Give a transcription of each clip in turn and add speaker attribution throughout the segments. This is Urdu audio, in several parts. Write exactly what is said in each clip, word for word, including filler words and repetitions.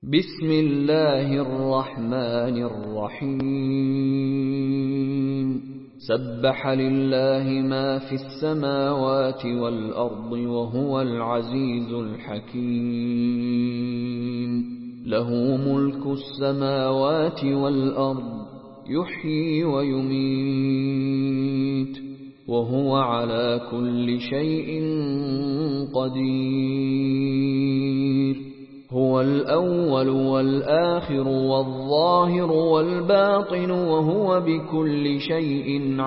Speaker 1: بسم الله الرحمن الرحيم سبح لله ما في السماوات والأرض وهو العزيز الحكيم له ملك السماوات والأرض يحيي ويميت وهو على كل شيء قدير هو الأول والآخر والظاهر والباطن وهو بكل شيء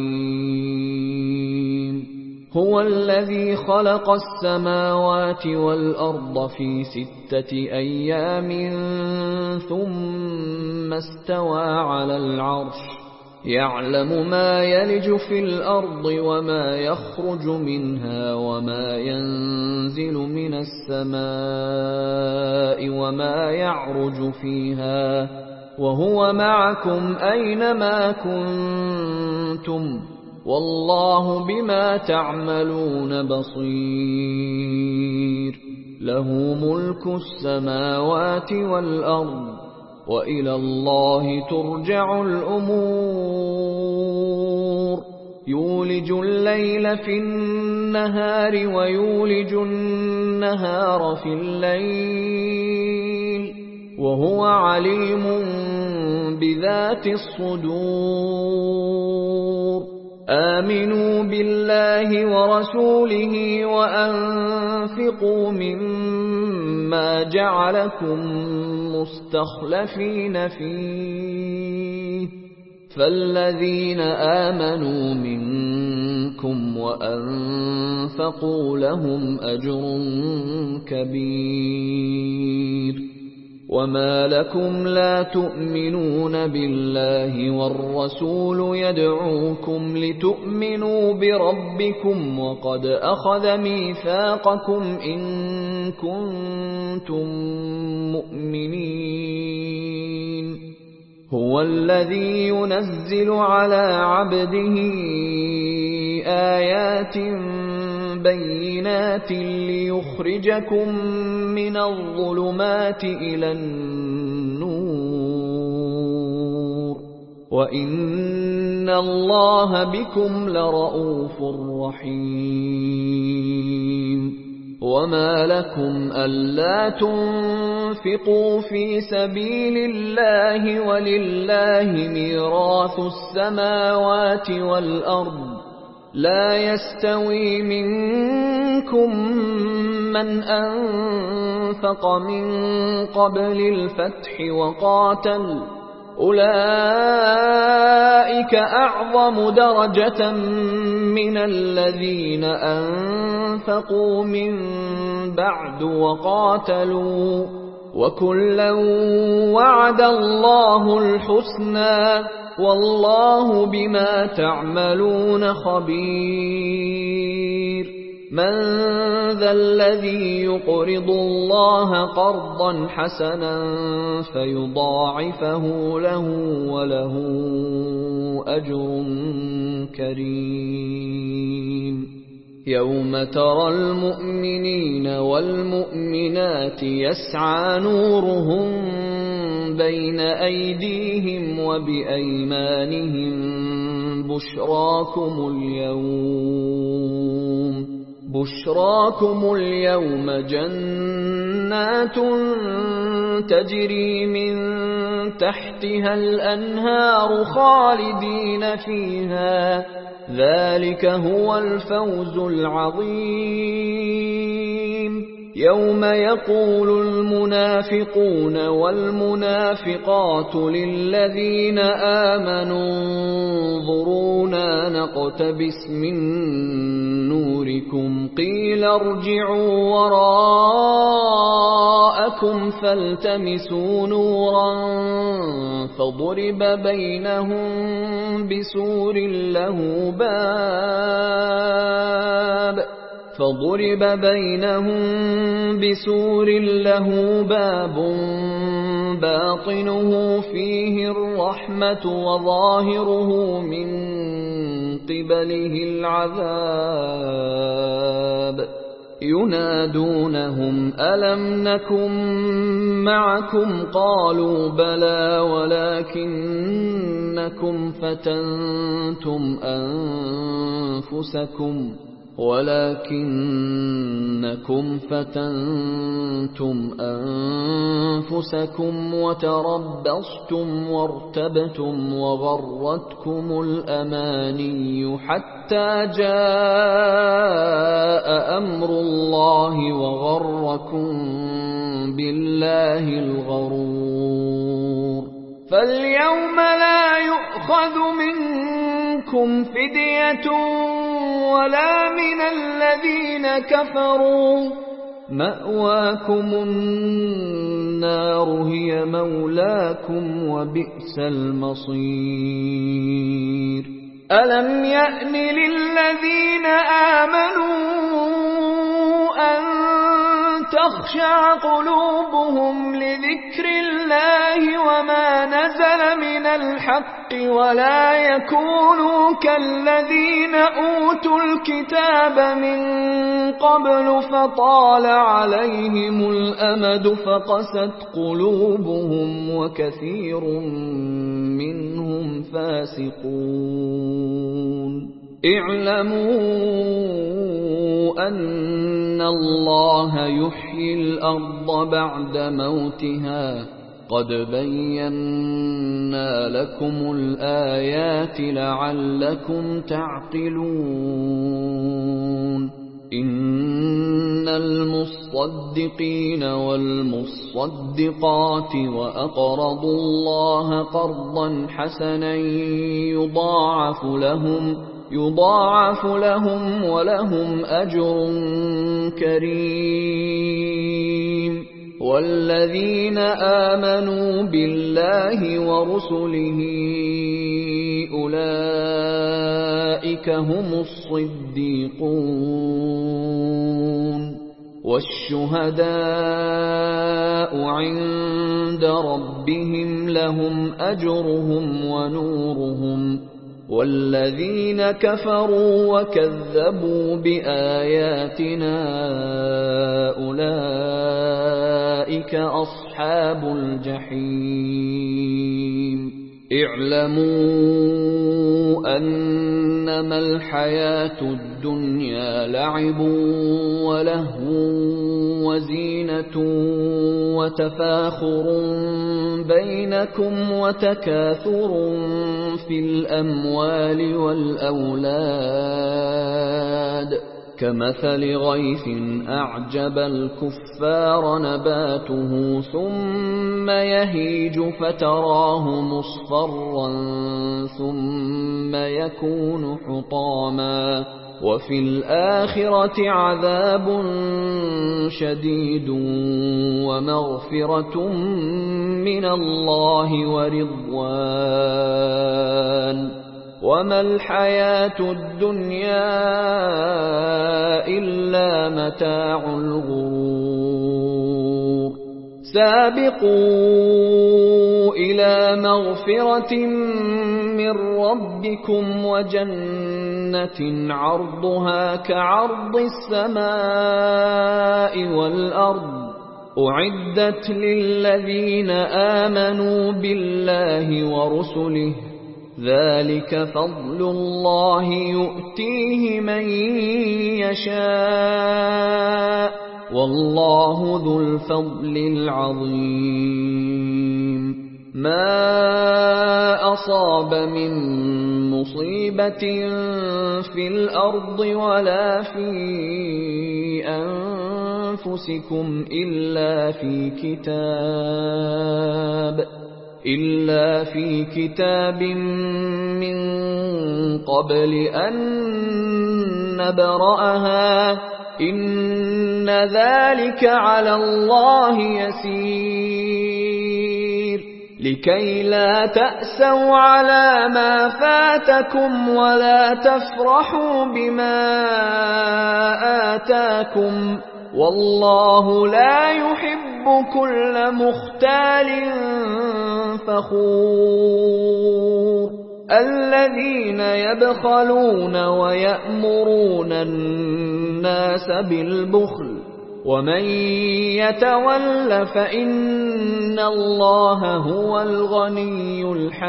Speaker 1: عليم هو الذي خلق السماوات والأرض في ستة أيام ثم استوى على العرش يعلم ما يلج في الأرض وما يخرج منها وما ينزل من السماء وما يعرج فيها وهو معكم أينما كنتم والله بما تعملون بصير له ملك السماوات والأرض وإلى الله ترجع الأمور يولج الليل في النهار ويولج النهار في الليل وهو عليم بذات الصدور آمنوا بالله ورسوله وأنفقوا مما جعلكم مستخلفين فيه فالذين آمنوا منكم وأنفقوا لهم أجر كبير وما لكم لا تؤمنون بالله والرسول يدعوكم لتؤمنوا بربكم وقد أخذ ميثاقكم إن كنتم مؤمنين هو الذي ينزل على عبده آيات بينات ليخرجكم من الظلمات إلى النور وإن الله بكم لرءوف رحيم وما لكم ألا تنفقوا في سبيل الله ولله ميراث السماوات والأرض لا يستوي منكم من أنفق من قبل الفتح وقاتل أولئك أعظم درجة من الذين أنفقوا من بعد وقاتلوا وكلا وعد الله الحسنى والله بما تعملون خبير من ذا الذي يقرض الله قرضا حسنا فيضاعفه له وله أجر كريم يوم ترى المؤمنين والمؤمنات يسعى نورهم بين أيديهم وبأيمانهم بشراكم اليوم بشراكم اليوم جنات تجري من تحتها الأنهار خالدين فيها ذلك هو الفوز العظيم يوم يقول المنافقون والمنافقات للذين آمنوا انظرونا نقتبس من نوركم قيل ارجعوا وراءكم فالتمسوا نورا فضرب بينهم بسور له باب فضرب بينهم بسور له باب باطنه فيه الرحمة وظاهره من قبله العذاب ينادونهم ألم نكن معكم قالوا بلى ولكنكم فتنتم أنفسكم ولكنكم فتنتم أنفسكم وتربصتم وارتبتم وغرتكم الأماني حتى جاء أمر الله وغركم بالله الغرور فاليوم لا يؤخذ منكم فدية ولا من الذين كفروا مأواكم النار هي مولاكم وبئس المصير ألم يأن للذين آمنوا أن تخشع قلوبهم لذكر الله وما نزل من الحق ولا يكونوا كالذين أوتوا الكتاب من قبل فطال عليهم الأمد فقست قلوبهم وكثير منهم فاسقون اعلموا أن الله يحيي الأرض بعد موتها قد بينا لكم الآيات لعلكم تعقلون إن المصدقين والمصدقات وأقرضوا الله قرضا حسنا يضاعف لهم يضاعف لهم ولهم أجر كريم والذين آمنوا بالله ورسله أولئك هم الصديقون والشهداء عند ربهم لهم أجرهم ونورهم والذين كفروا وكذبوا بآياتنا أولئك أصحاب الجحيم اعلموا أنما الحياة الدنيا لعب ولهو وزينة وتفاخر بينكم وتكاثر في الأموال والأولاد كمثل غيث أعجب الكفار نباته ثم يهيج فتراه مصفرا ثم يكون حطاما وفي الآخرة عذاب شديد ومغفرة من الله ورضوان وما الحياة الدنيا إلا متاع الغرور سابقوا إلى مغفرة من ربكم وجنة عرضها كعرض السماء والأرض أعدت للذين آمنوا بالله ورسله ذلك فضل الله يؤتيه من يشاء والله ذو الفضل العظيم ما أصاب من مصيبة في الأرض ولا في أنفسكم إلا في كتاب إلا في كتاب من قبل أن نبرأها إن ذلك على الله يسير لكي لا تأسوا على ما فاتكم ولا تفرحوا بما آتاكم والله لا يحب كل مختال فخور الذين يبخلون ويأمرون الناس الناس بالبخل ومن يتول فإن الله هو الغني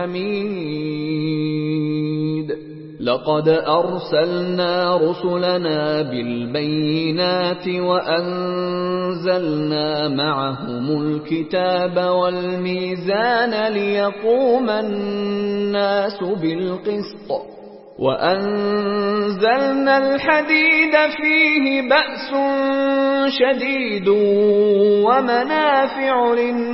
Speaker 1: الحميد لقد أرسلنا رسلنا بالبينات وأنزلنا معهم الكتاب والميزان ليقوم الناس بالقسط وأنزلنا الحديد فيه بأس شديد ومنافع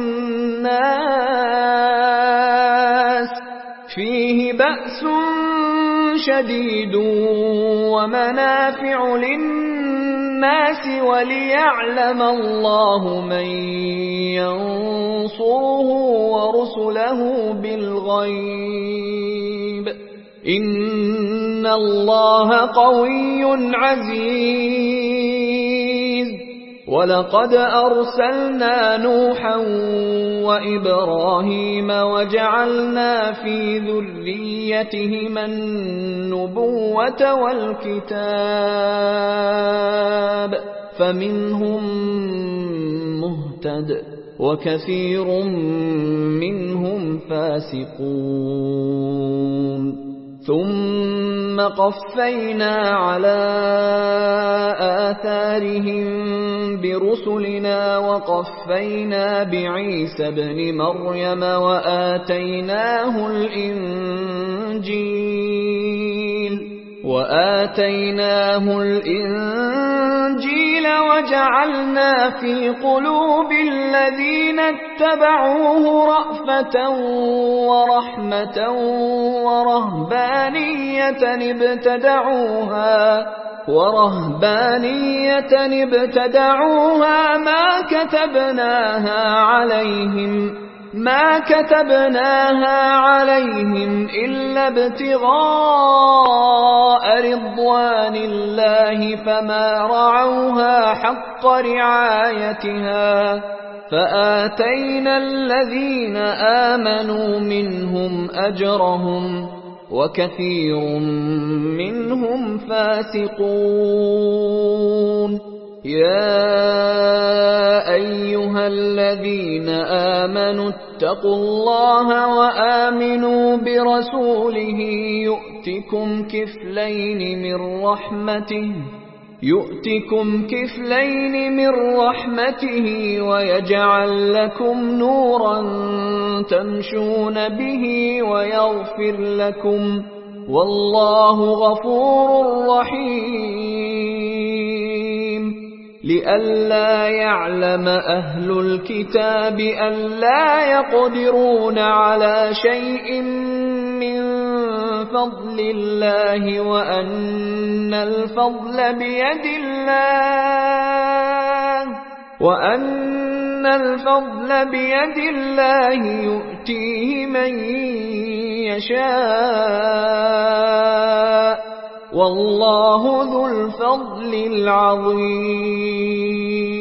Speaker 1: للناس فيه بأس شديد ومنافع للناس وليعلم الله من ينصره ورسله بالغيب إن الله قوي عزيز ولقد أرسلنا نوحا وإبراهيم وجعلنا في ذريتهما النبوة والكتاب فمنهم مهتد وكثير منهم فاسقون ثم قفينا على آثارهم برسلنا وقفينا بعيسى ابن مريم وآتيناه الإنجيل وآتيناه الإنجيل وجعلنا في قلوب الذين اتبعوه رأفة ورحمة ورهبانية ابتدعوها ورهبانية ابتدعوها ما كتبناها عليهم ما كتبناها عليهم إلا ابتغاء رضوان الله فما رعوها حق رعايتها فآتينا الذين آمنوا منهم أجرهم وكثير منهم فاسقون يا أيها الذين آمنوا اتقوا الله وآمنوا برسوله يؤتكم كفلين من رحمته يؤتكم كفلين من رحمته ويجعل لكم نورا تمشون به ويغفر لكم والله غفور رحيم لئلا يعلم أهل الكتاب ألا يقدرون على شيء من فضل الله وأن الفضل بيد الله وأن الفضل بيد الله يؤتيه من يشاء والله ذو الفضل العظيم